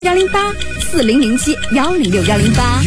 1084007106108。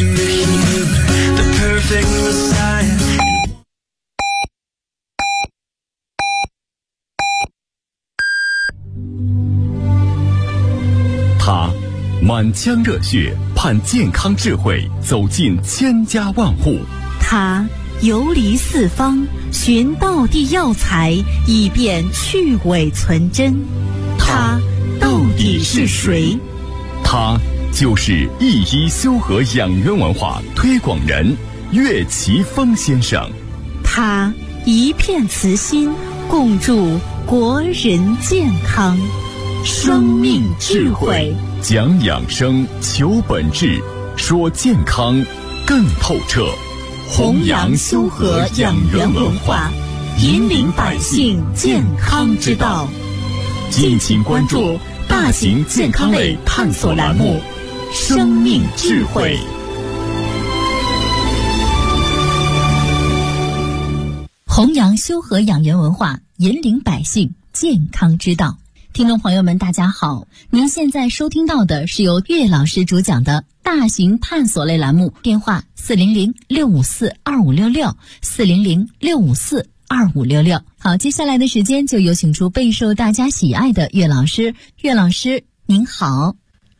他满腔热血盼健康智慧走进千家万户， 他游离四方寻道地药材以便去伪存真，他到底是谁？ 他就是一一修和养元文化推广人岳奇峰先生。 他一片慈心共筑国人健康，生命智慧， 讲养生求本质，说健康更透彻， 弘扬修和养元文化，引领百姓健康之道。 敬请关注大型健康类探索栏目《生命智慧》。 弘扬修和养元文化，引领百姓健康之道。听众朋友们大家好，您现在收听到的是由岳老师主讲的大型探索类栏目，电话400-654-2566，400-654-2566。好，接下来的时间就有请出备受大家喜爱的岳老师。岳老师您好。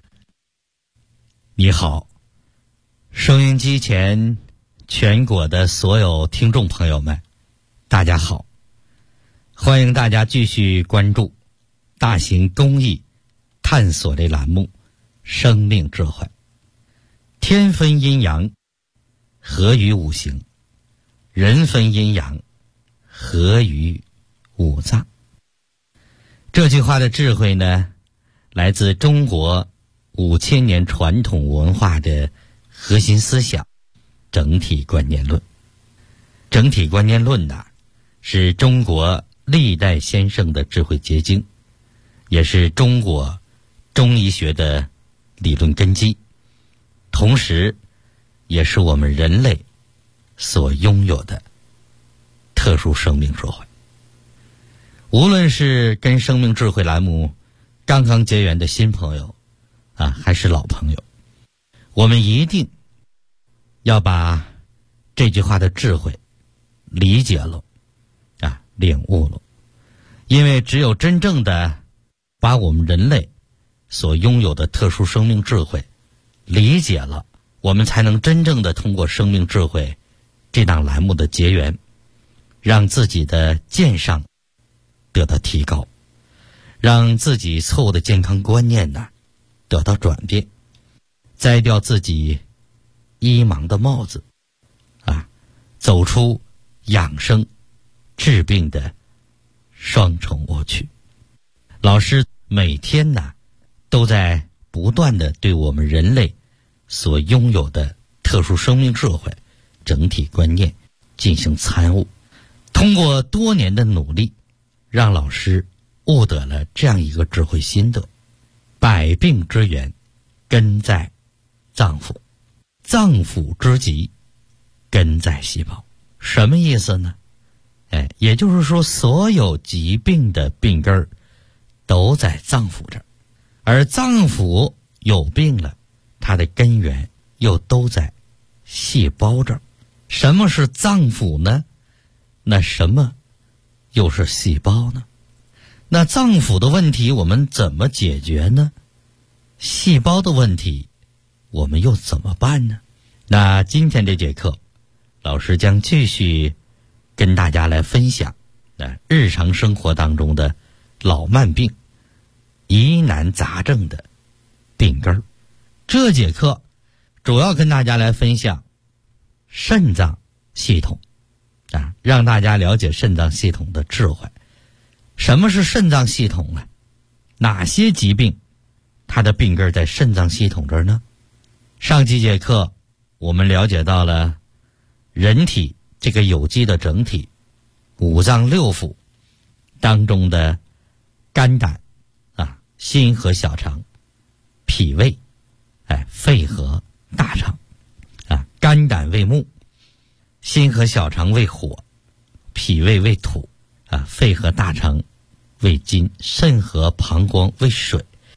你好，收音机前全国的所有听众朋友们大家好，欢迎大家继续关注大型公益探索类栏目《生命智慧》。天分阴阳，合于五行；人分阴阳，合于五脏。这句话的智慧呢，来自中国5000年传统文化的核心思想——整体观念论。整体观念论呢，是中国历代先生的智慧结晶，也是中国中医学的理论根基，同时也是我们人类所拥有的特殊生命智慧。无论是跟生命智慧栏目刚刚结缘的新朋友还是老朋友，我们一定要把这句话的智慧理解了领悟了。因为只有真正的把我们人类所拥有的特殊生命智慧理解了，我们才能真正的通过生命智慧这档栏目的结缘，让自己的健上得到提高，让自己错误的健康观念得到转变，摘掉自己医盲的帽子走出养生治病的双重误区。老师每天都在不断的对我们人类所拥有的特殊生命智慧整体观念进行参悟。通过多年的努力，让老师悟得了这样一个智慧心得：百病之源根在脏腑，脏腑之疾根在细胞。什么意思呢？也就是说，所有疾病的病根儿都在脏腑这儿，而脏腑有病了，它的根源又都在细胞这儿。什么是脏腑呢？那什么又是细胞呢？那脏腑的问题我们怎么解决呢？细胞的问题我们又怎么办呢？那今天这节课，老师将继续跟大家来分享日常生活当中的老慢病、疑难杂症的病根儿。这节课主要跟大家来分享肾脏系统让大家了解肾脏系统的智慧。什么是肾脏系统呢？哪些疾病它的病根在肾脏系统这儿呢？上几节课我们了解到了人体这个有机的整体，五脏六腑当中的肝胆心和小肠、脾胃肺和大肠肝胆为木，心和小肠为火，脾胃为土肺和大肠为金，肾和膀胱为水。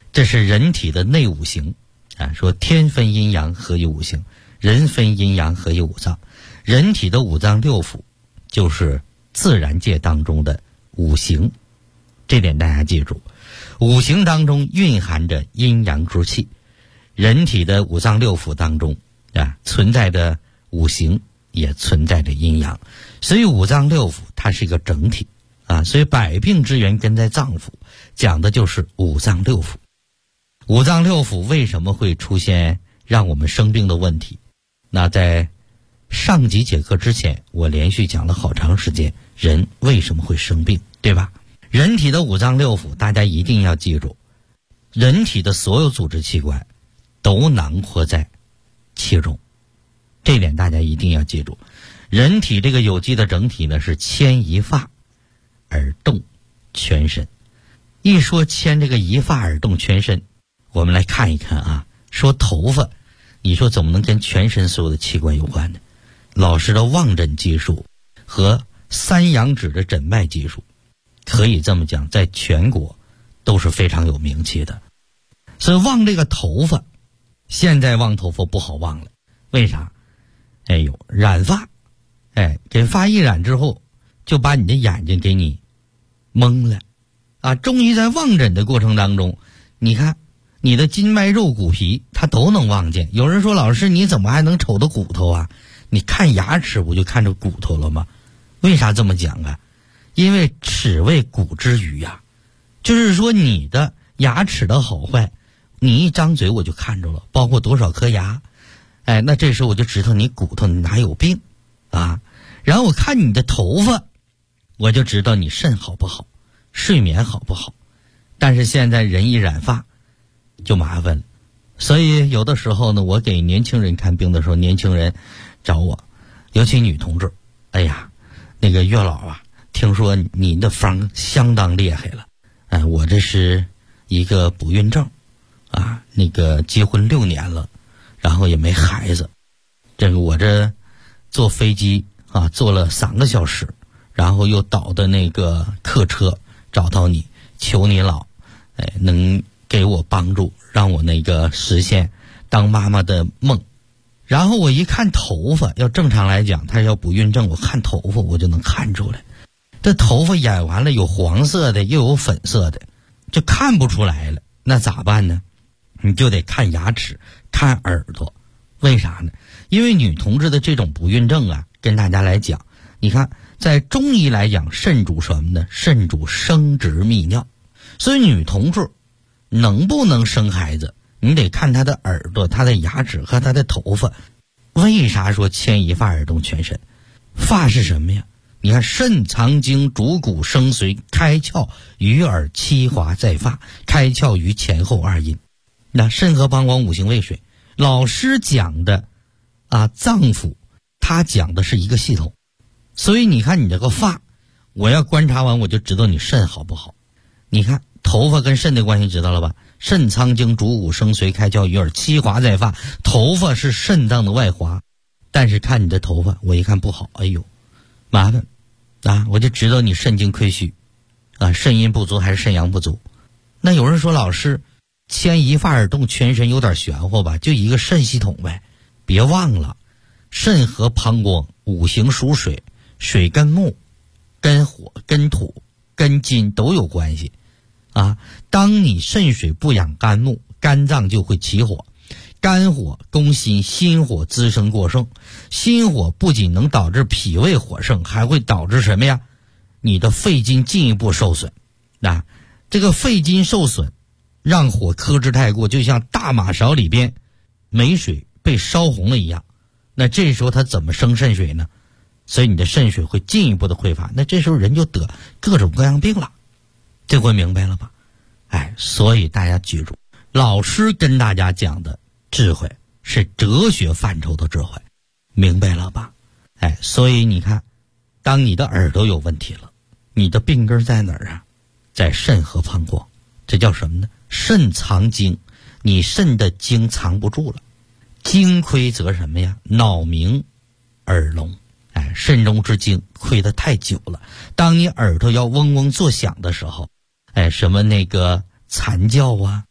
这是人体的内五行啊，说天分阴阳，合于五行；人分阴阳，合于五脏。人体的五脏六腑就是自然界当中的五行，这点大家记住。五行当中蕴含着阴阳之气，人体的五脏六腑当中啊存在的五行也存在着阴阳，所以五脏六腑它是一个整体啊。所以百病之源根在脏腑，讲的就是五脏六腑。五脏六腑为什么会出现让我们生病的问题？那在上集节课之前，我连续讲了好长时间人为什么会生病，对吧？人体的五脏六腑大家一定要记住，人体的所有组织器官都囊括在其中，这点大家一定要记住。人体这个有机的整体呢，是牵一发而动全身。一说牵这个一发而动全身，我们来看一看啊。说头发，你说怎么能跟全身所有的器官有关呢？老师的望诊技术和三阳指的诊脉技术，可以这么讲，在全国都是非常有名气的。所以望这个头发，现在望头发不好望了，为啥？哎呦，染发，给发一染之后，就把你的眼睛给你蒙了啊！中医在望诊的过程当中，你看你的筋脉肉骨皮，它都能望见。有人说，老师你怎么还能瞅到骨头啊？你看牙齿不就看着骨头了吗？为啥这么讲啊？因为齿为骨之余呀，就是说你的牙齿的好坏，你一张嘴我就看着了，包括多少颗牙。那这时候我就知道你骨头哪有病啊。然后我看你的头发，我就知道你肾好不好，睡眠好不好。但是现在人一染发就麻烦了，所以有的时候呢，我给年轻人看病的时候，年轻人找我，尤其女同志，哎呀，那个月老啊，听说你的方相当厉害了，我这是一个不孕症啊，那个结婚6年了，然后也没孩子，这个我这坐飞机啊坐了3个小时，然后又倒的那个客车找到你，求你老能给我帮助，让我那个实现当妈妈的梦。然后我一看头发，要正常来讲他要不孕症，我看头发我就能看出来，这头发染完了有黄色的又有粉色的，就看不出来了。那咋办呢？你就得看牙齿看耳朵。为啥呢？因为女同志的这种不孕症啊，跟大家来讲，你看在中医来讲，肾主什么呢？肾主生殖泌尿。所以女同志能不能生孩子，你得看她的耳朵、她的牙齿和她的头发。为啥说牵一发而动全身？发是什么呀？你看肾藏精，主骨生髓，开窍于耳，七华在发，开窍于前后2阴。那肾和膀胱五行为水，老师讲的脏腑，他讲的是一个系统。所以你看你这个发，我要观察完我就知道你肾好不好。你看头发跟肾的关系知道了吧？肾藏精，主骨生髓，开窍于耳，七华在发。头发是肾脏的外华，但是看你的头发，我一看不好，哎呦麻烦啊，我就知道你肾精亏虚啊，肾阴不足还是肾阳不足。那有人说，老师牵一发而动全身有点玄乎吧？就一个肾系统呗。别忘了，肾和膀胱五行属水，水跟木跟火跟土跟金都有关系啊。当你肾水不养肝木，肝脏就会起火，肝火攻心，心火滋生过盛，心火不仅能导致脾胃火盛，还会导致什么呀？你的肺经进一步受损啊。这个肺经受损，让火克制太过，就像大马勺里边没水被烧红了一样。那这时候它怎么生肾水呢？所以你的肾水会进一步的匮乏，那这时候人就得各种各样病了。这回明白了吧？所以大家记住，老师跟大家讲的智慧是哲学范畴的智慧，明白了吧？所以你看，当你的耳朵有问题了，你的病根在哪儿啊？在肾和膀胱。这叫什么呢？肾藏精，你肾的精藏不住了，精亏则什么呀？脑鸣耳聋。肾中之精亏得太久了，当你耳朵要嗡嗡作响的时候，什么那个惨叫啊，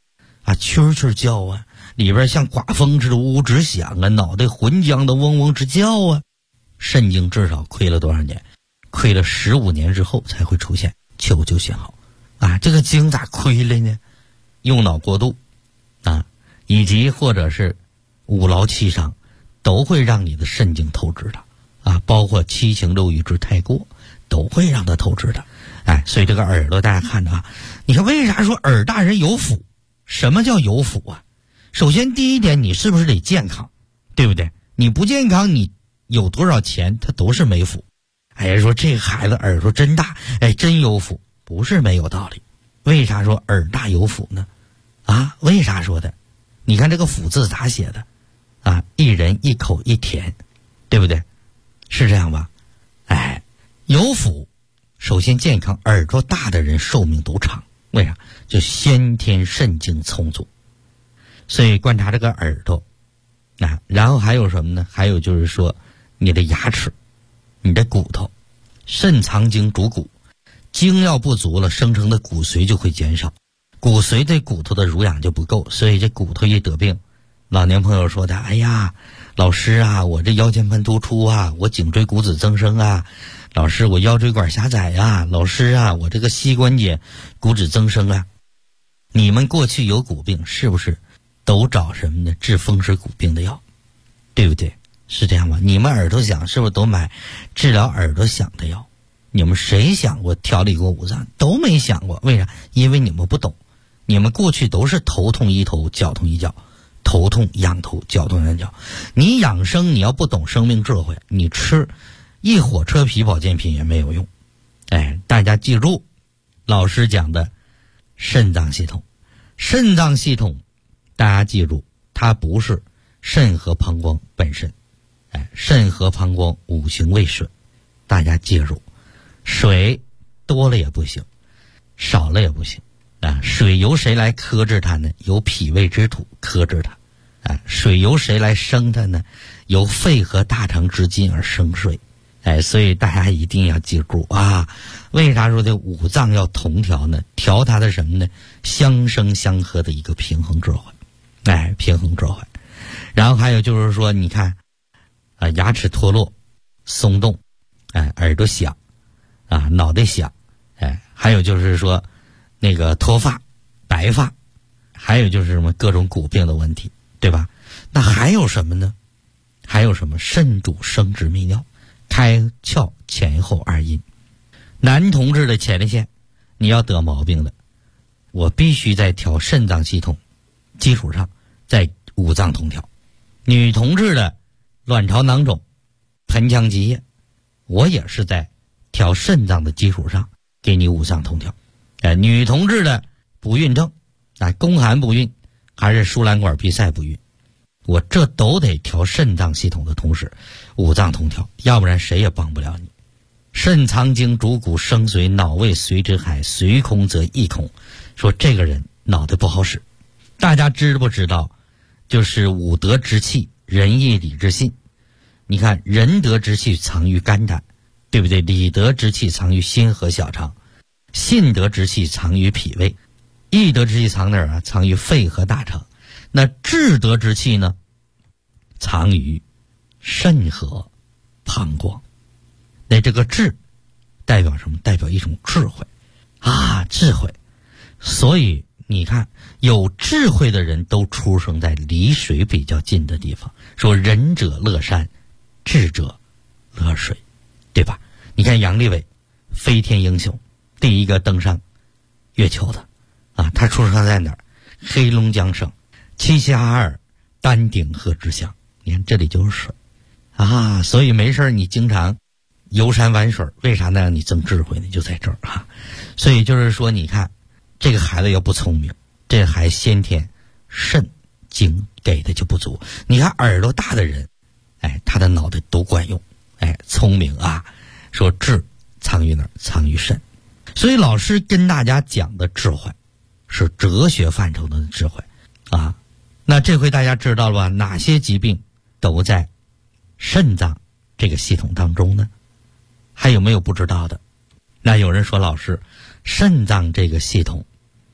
啊，蛐蛐叫啊，里边像刮风似的呜呜直响啊，脑袋浑浆的嗡嗡直叫啊。肾经至少亏了多少年？亏了15年之后才会出现求救信号啊！这个经咋亏了呢？用脑过度啊，以及或者是五劳七伤，都会让你的肾经透支的啊，包括七情六欲之太过，都会让它透支的。哎，所以这个耳朵大家看着啊，你看为啥说耳大人有福？什么叫有福啊？首先第一点，你是不是得健康，对不对？你不健康，你有多少钱它都是没福。哎呀，说这孩子耳朵真大，哎，真有福，不是没有道理。为啥说耳大有福呢？啊，为啥说的？你看这个福字咋写的？啊，一人一口一甜，对不对？是这样吧？哎，有福，首先健康，耳朵大的人寿命都长。为啥？就先天肾精充足。所以观察这个耳朵啊，然后还有什么呢？还有就是说你的牙齿，你的骨头。肾藏精主骨，精要不足了，生成的骨髓就会减少，骨髓对骨头的濡养就不够，所以这骨头一得病，老年朋友说的，哎呀，老师啊，我这腰间盘突出啊，我颈椎骨质增生啊，老师我腰椎管狭窄啊，老师啊，我这个膝关节骨质增生啊。你们过去有骨病是不是都找什么呢？治风湿骨病的药，对不对？是这样吧？你们耳朵响是不是都买治疗耳朵响的药？你们谁想过调理过五脏？都没想过。为啥？因为你们不懂。你们过去都是头痛医头，脚痛医脚，头痛养头，脚痛养脚。你养生，你要不懂生命智慧，你吃一火车皮保健品也没有用。哎，大家记住老师讲的肾脏系统。肾脏系统大家记住，它不是肾和膀胱本身。哎，肾和膀胱五行为水，大家记住，水多了也不行，少了也不行啊。水由谁来克制它呢？由脾胃之土克制它。啊，水由谁来生它呢？由肺和大肠之津而生水。哎，所以大家一定要记住啊！为啥说这五脏要同调呢？调它的什么呢？相生相克的一个平衡智慧。哎，平衡智慧。然后还有就是说，你看。啊，牙齿脱落、松动，哎，耳朵响，啊，脑袋响，哎，还有就是说，那个脱发、白发，还有就是什么各种骨病的问题，对吧？那还有什么呢？还有什么？肾主生殖泌尿，开窍前后二阴。男同志的前列腺，你要得毛病的，我必须在调肾脏系统基础上，在五脏同调。女同志的卵巢囊肿、盆腔积液，我也是在调肾脏的基础上给你五脏同调。女同志的不孕症，宫寒不孕还是输卵管闭塞不孕，我这都得调肾脏系统的同时五脏同调，要不然谁也帮不了你。肾藏精主骨生髓，脑为髓之海，髓空则意空。说这个人脑袋不好使。大家知不知道就是五德之气，仁义礼智信。你看仁德之气藏于肝胆，对不对？礼德之气藏于心和小肠，信德之气藏于脾胃，义德之气藏哪儿啊？藏于肺和大肠。那智德之气呢？藏于肾和膀胱。那这个智代表什么？代表一种智慧啊，智慧。所以你看有智慧的人都出生在离水比较近的地方。说仁者乐山，智者乐水，对吧？你看杨利伟，飞天英雄，第一个登上月球的啊，他出生在哪儿？黑龙江省齐齐哈尔丹顶鹤之乡。你看这里就是水啊，所以没事你经常游山玩水，为啥呢？让你增智慧呢？就在这儿啊。所以就是说，你看这个孩子要不聪明，这还先天肾精给的就不足。你看耳朵大的人，哎，他的脑袋都管用，哎，聪明啊。说智藏于哪儿？藏于肾。所以老师跟大家讲的智慧是哲学范畴的智慧啊。那这回大家知道了吧？哪些疾病都在肾脏这个系统当中呢？还有没有不知道的？那有人说，老师，肾脏这个系统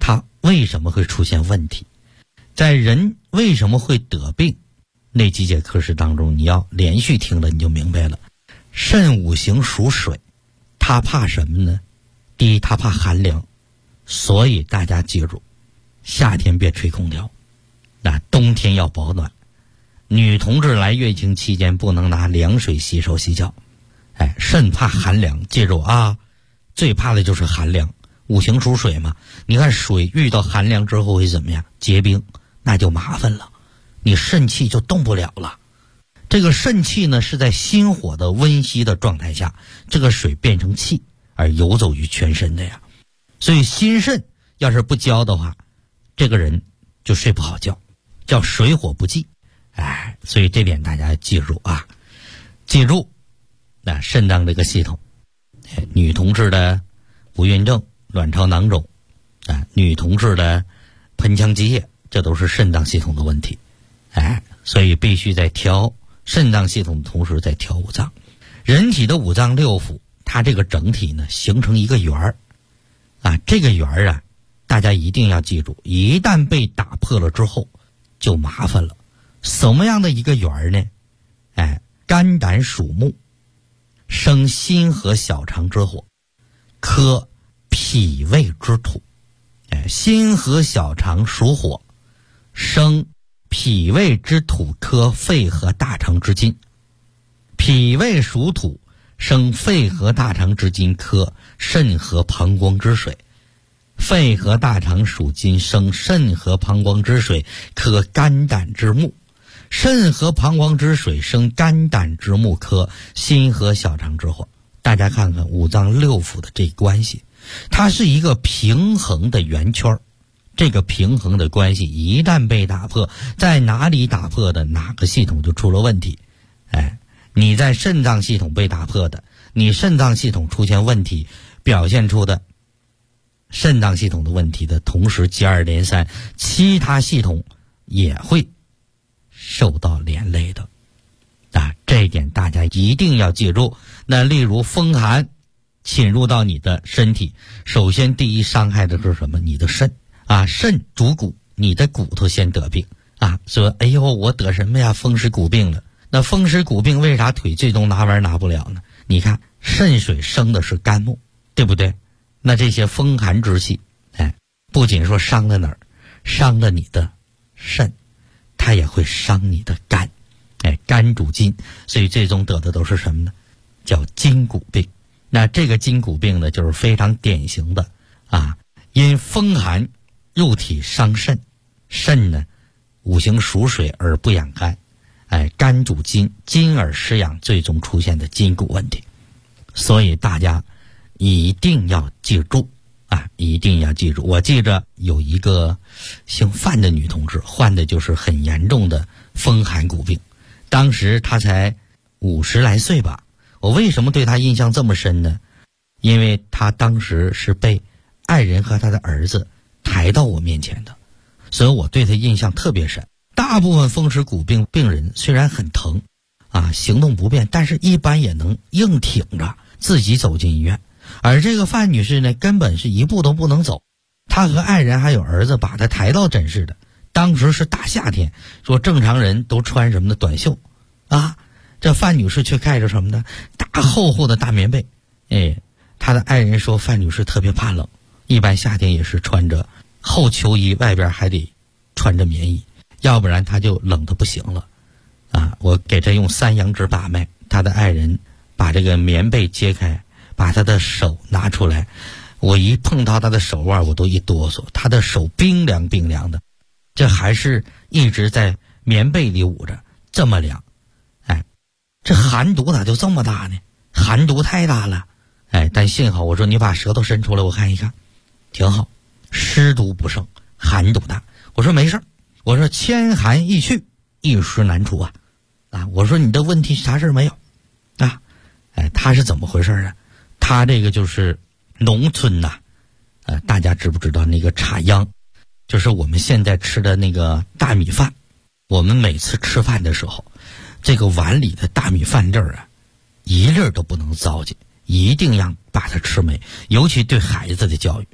它为什么会出现问题？在人为什么会得病那几节课时当中，你要连续听了你就明白了。肾五行属水，它怕什么呢？第一，它怕寒凉，所以大家记住，夏天别吹空调，那冬天要保暖。女同志来月经期间不能拿凉水洗手洗脚，肾怕寒凉，记住啊，最怕的就是寒凉。五行属水嘛，你看水遇到寒凉之后会怎么样？结冰，那就麻烦了，你肾气就动不了了。这个肾气呢，是在心火的温煦的状态下，这个水变成气而游走于全身的呀。所以心肾要是不交的话，这个人就睡不好觉，叫水火不济。所以这点大家记住啊，记住那肾脏这个系统，女同志的不孕症、卵巢囊肿女同志的盆腔积液，这都是肾脏系统的问题。所以必须在调肾脏系统的同时在调五脏。人体的五脏六腑，它这个整体呢形成一个圆儿这个圆儿大家一定要记住，一旦被打破了之后就麻烦了。什么样的一个圆儿呢？肝胆属木，生心和小肠之火，克脾胃之土。心和小肠属火，生脾胃之土，克肺和大肠之金。脾胃属土，生肺和大肠之金，克肾和膀胱之水。肺和大肠属金，生肾和膀胱之水，克肝胆之木。肾和膀胱之水生肝胆之木，克心和小肠之火。大家看看五脏六腑的这关系，它是一个平衡的圆圈。这个平衡的关系一旦被打破，在哪里打破的，哪个系统就出了问题。你在肾脏系统被打破的，你肾脏系统出现问题，表现出的肾脏系统的问题的同时，接二连三，其他系统也会受到连累的这一点大家一定要记住。那例如风寒侵入到你的身体，首先第一伤害的是什么？你的肾肾主骨，你的骨头先得病说哎呦我得什么呀，风湿骨病了。那风湿骨病为啥腿最终拿完拿不了呢？你看肾水生的是肝木，对不对？那这些风寒之气不仅说伤了哪儿，伤了你的肾，它也会伤你的肝。肝主筋，所以最终得的都是什么呢？叫筋骨病。那这个筋骨病呢，就是非常典型的因风寒入体伤肾，肾呢五行属水而不养肝，肝主筋，筋而失养，最终出现的筋骨问题。所以大家一定要记住一定要记住。我记着有一个姓范的女同志，患的就是很严重的风寒骨病，当时她才50来岁吧。我为什么对她印象这么深呢？因为她当时是被爱人和他的儿子抬到我面前的，所以我对她印象特别深。大部分风湿骨病病人虽然很疼行动不便，但是一般也能硬挺着自己走进医院。而这个范女士呢，根本是一步都不能走，她和爱人还有儿子把她抬到诊室的。当时是大夏天，说正常人都穿什么的短袖这范女士却盖着什么呢？大厚厚的大棉被。她的爱人说范女士特别怕冷，一般夏天也是穿着厚秋衣，外边还得穿着棉衣，要不然她就冷得不行了我给她用3阳指把脉，她的爱人把这个棉被揭开，把她的手拿出来，我一碰到她的手腕我都一哆嗦，她的手冰凉冰凉的，这还是一直在棉被里捂着，这么凉。这寒毒咋就这么大呢？寒毒太大了。但幸好我说你把舌头伸出来我看一看，挺好，湿毒不胜，寒毒大。我说没事，我说千寒易去，一时难除我说你的问题啥事没有他是怎么回事啊？他这个就是农村大家知不知道那个插秧，就是我们现在吃的那个大米饭。我们每次吃饭的时候，这个碗里的大米饭粒儿一粒都不能糟践，一定要把它吃没。尤其对孩子的教育，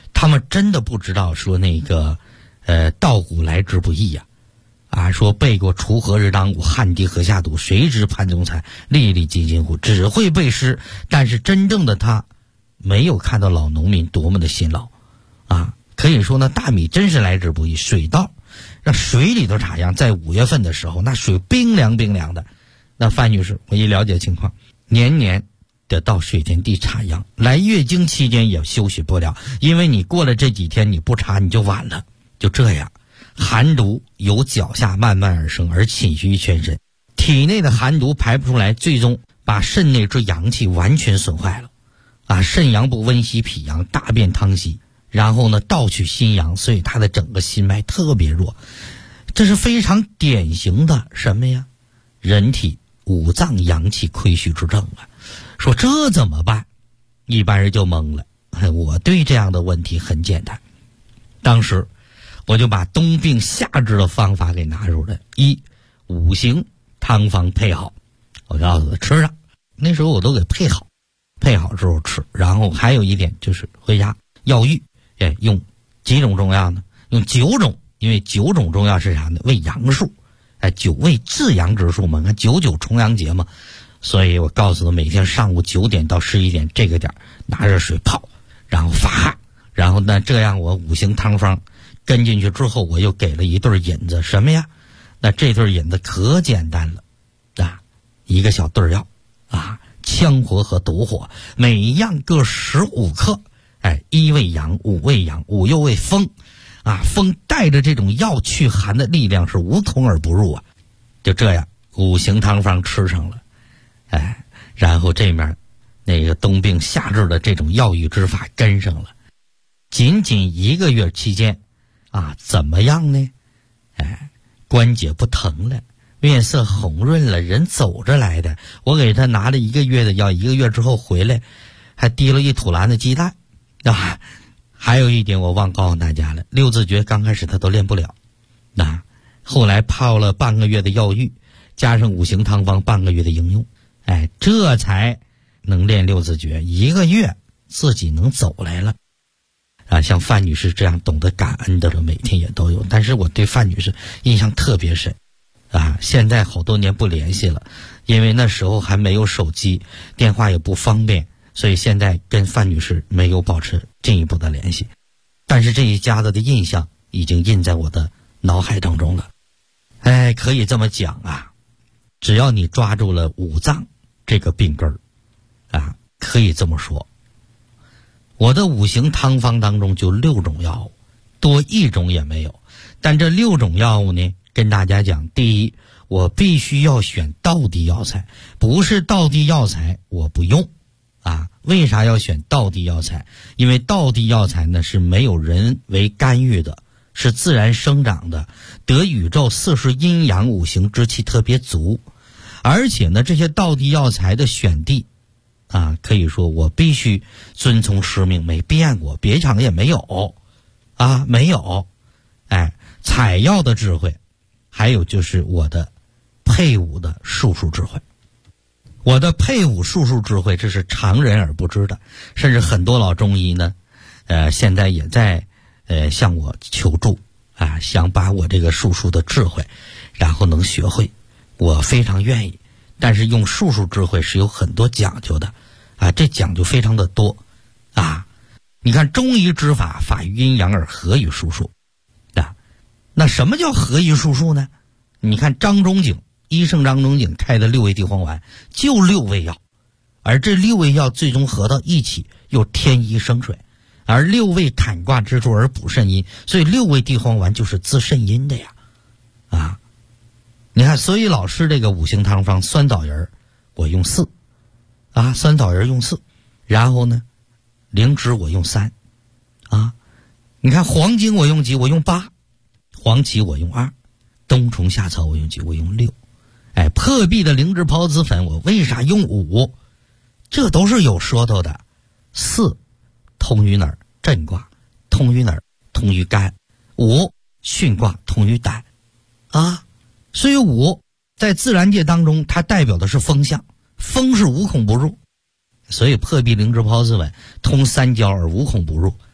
他们真的不知道说那个稻谷来之不易呀，说背过锄禾日当午，汗滴禾下土，谁知盘中餐，粒粒皆辛苦，只会背诗，但是真正的他没有看到老农民多么的辛劳可以说呢，大米真是来之不易。水稻让水里头插秧，在5月份的时候，那水冰凉冰凉的。那范女士，我一了解情况，年年得到水田地插秧，来月经期间也休息不了，因为你过了这几天你不插你就晚了。就这样，寒毒由脚下慢慢而生，而侵袭于全身，体内的寒毒排不出来，最终把肾内之阳气完全损坏了肾阳不温煦脾阳，大便汤稀，然后呢盗取心阳，所以他的整个心脉特别弱。这是非常典型的什么呀？人体五脏阳气亏虚之症说这怎么办？一般人就懵了。我对这样的问题很简单，当时我就把冬病夏治的方法给拿出来。5行汤方配好，我告诉他吃上。那时候我都给配好之后吃。然后还有一点就是回家药浴，用几种中药呢？用9种，因为9种中药是啥呢？为阳数，9味至阳之数嘛，看99重阳节嘛。所以我告诉他，每天上午9点到11点这个点拿热水泡，然后发汗，然后呢这样我5行汤方跟进去之后，我又给了一对引子。什么呀？那这对引子可简单了一个小对药羌活和毒火，每一样各15克。1为阳，5为阳，5又为风风带着这种药祛寒的力量是无孔而不入就这样5行汤方吃上了，然后这面那个冬病夏治的这种药浴之法跟上了，仅仅1个月期间怎么样呢？关节不疼了，面色红润了，人走着来的。我给他拿了1个月的药，1个月之后回来还滴了一土篮子鸡蛋还有一点我忘告诉大家了，六字诀刚开始他都练不了后来泡了半个月的药浴，加上5行汤方半个月的应用，这才能练六字诀，1个月自己能走来了像范女士这样懂得感恩的人每天也都有。但是我对范女士印象特别深现在好多年不联系了，因为那时候还没有手机，电话也不方便，所以现在跟范女士没有保持进一步的联系。但是这一家子的印象已经印在我的脑海当中了。可以这么讲只要你抓住了五脏这个病根可以这么说，我的5行汤方当中就6种药物，多1种也没有。但这6种药物呢，跟大家讲，第一，我必须要选道地药材，不是道地药材我不用为啥要选道地药材？因为道地药材呢是没有人为干预的，是自然生长的，得宇宙4时阴阳5行之气特别足。而且呢，这些道地药材的选地可以说我必须遵从师命，没变过，别厂也没有没有。采药的智慧，还有就是我的配伍的术数智慧。我的配伍术数智慧，这是常人而不知的，甚至很多老中医呢现在也在向我求助想把我这个术数的智慧然后能学会，我非常愿意。但是用术数智慧是有很多讲究的这讲究非常的多你看中医之法，法于阴阳而合于术数那什么叫合于术数呢？你看医圣张仲景开的6味地黄丸就6味药，而这6味药最终合到一起又添一生水，而6味坎卦之助而补肾阴，所以6味地黄丸就是滋肾阴的呀你看，所以老师这个5行汤方，酸枣仁我用4酸枣仁用4，然后呢灵芝我用3你看黄精我用几？我用8，黄芪我用2，冬虫夏草我用几？我用6。破壁的灵芝孢子粉我为啥用5？这都是有说头的。4通于哪儿？震卦通于哪儿？通于肝。5巽卦通于胆所以5在自然界当中它代表的是风象，风是无孔不入，所以破壁灵芝孢子粉通3焦而无孔不入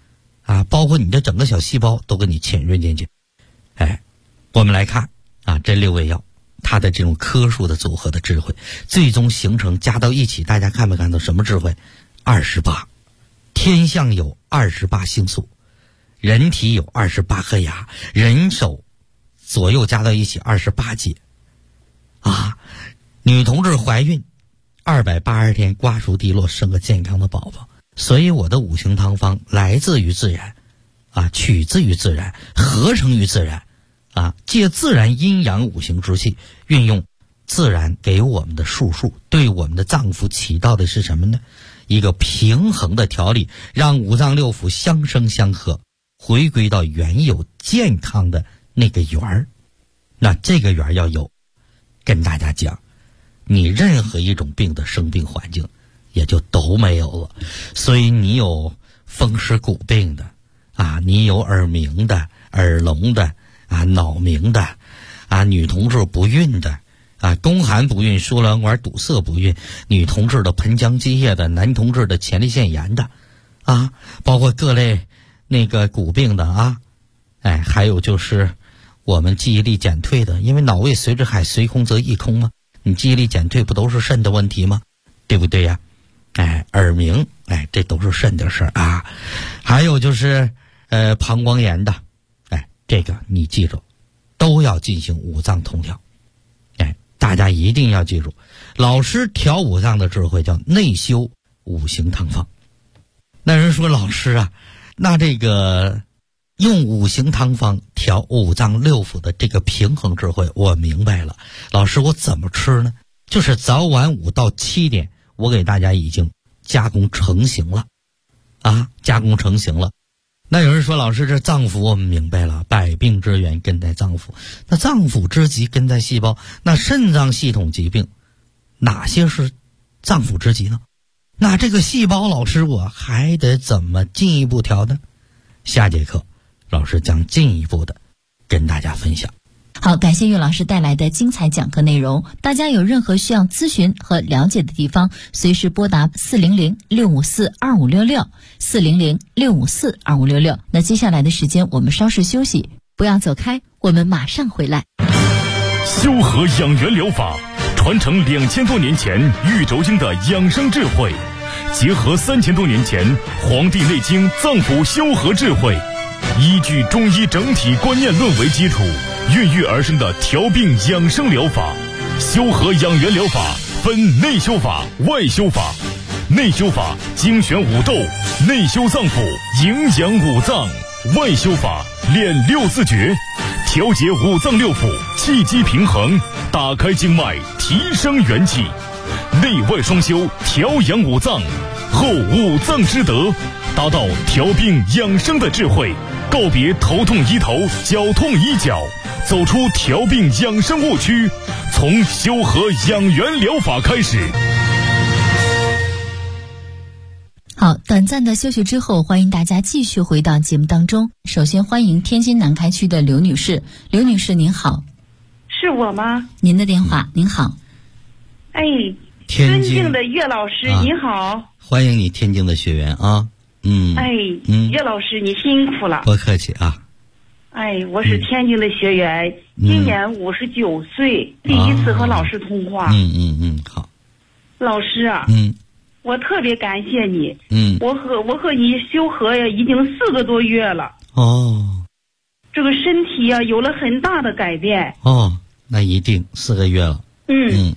啊，包括你的整个小细胞都给你浸润进去。哎，我们来看啊，这6味药它的这种科数的组合的智慧，最终形成加到一起，大家看没看到什么智慧？28，天象有28星宿，人体有28颗牙，人手左右加到一起28节啊。女同志怀孕280天，瓜熟蒂落，生个健康的宝宝。所以我的五行汤方来自于自然啊，取自于自然，合成于自然啊，借自然阴阳五行之气，运用自然给我们的术数，对我们的脏腑起到的是什么呢？一个平衡的调理，让五脏六腑相生相合，回归到原有健康的那个圆儿。那这个圆儿要有，跟大家讲，你任何一种病的生病环境也就都没有了。所以你有风湿骨病的啊，你有耳鸣的、耳聋的啊、脑鸣的啊，女同志不孕的啊，宫寒不孕、输卵管堵塞不孕，女同志的盆腔积液的，男同志的前列腺炎的啊，包括各类那个骨病的啊，哎，还有就是我们记忆力减退的，因为脑胃随着海，随空则一空嘛，你记忆力减退不都是肾的问题吗？对不对呀？哎，耳鸣，哎，这都是肾的事儿啊。还有就是膀胱炎的，哎，这个你记住，都要进行五脏通调。哎，大家一定要记住，老师调五脏的智慧叫内修五行汤方。那人说老师啊，那这个用五行汤方调五脏六腑的这个平衡智慧我明白了，老师我怎么吃呢？就是早晚5到7点我给大家已经加工成型了啊，加工成型了。那有人说老师这脏腑我们明白了，百病之源根在脏腑，那脏腑之疾根在细胞，那肾脏系统疾病哪些是脏腑之疾呢？那这个细胞老师我还得怎么进一步调呢？下节课老师将进一步的跟大家分享。 好，感谢岳老师带来的精彩讲课内容。大家有任何需要咨询和了解的地方，随时拨打400-654-2566 400-654-2566。那接下来的时间我们稍事休息，不要走开，我们马上回来。 修和养元疗法传承2000多年前玉轴经的养生智慧，结合3000多年前《黄帝内经》脏腑修和智慧，依据中医整体观念论为基础，孕育而生的调病养生疗法。修和养元疗法分内修法、外修法。内修法精选五斗，内修脏腑，营养五脏；外修法练6字诀，调节五脏六腑，气机平衡，打开经脉，提升元气。内外双修，调养五脏，后五脏之德，达到调病养生的智慧，告别头痛医头，脚痛医脚，走出调病养生误区，从修和养元疗法开始。 好，短暂的休息之后，欢迎大家继续回到节目当中。首先欢迎天津南开区的刘女士。刘女士您好。 是我吗？ 您的电话。您好。 哎，尊敬的岳老师你好。 欢迎你天津的学员啊。岳老师你辛苦了。 不客气啊。 哎，我是天津的学员，今年59岁，第一次和老师通话。 好。 老师啊，我特别感谢你。我和你修和呀，已经4个多月了。 哦。 这个身体呀，有了很大的改变。 哦，那一定4个月了。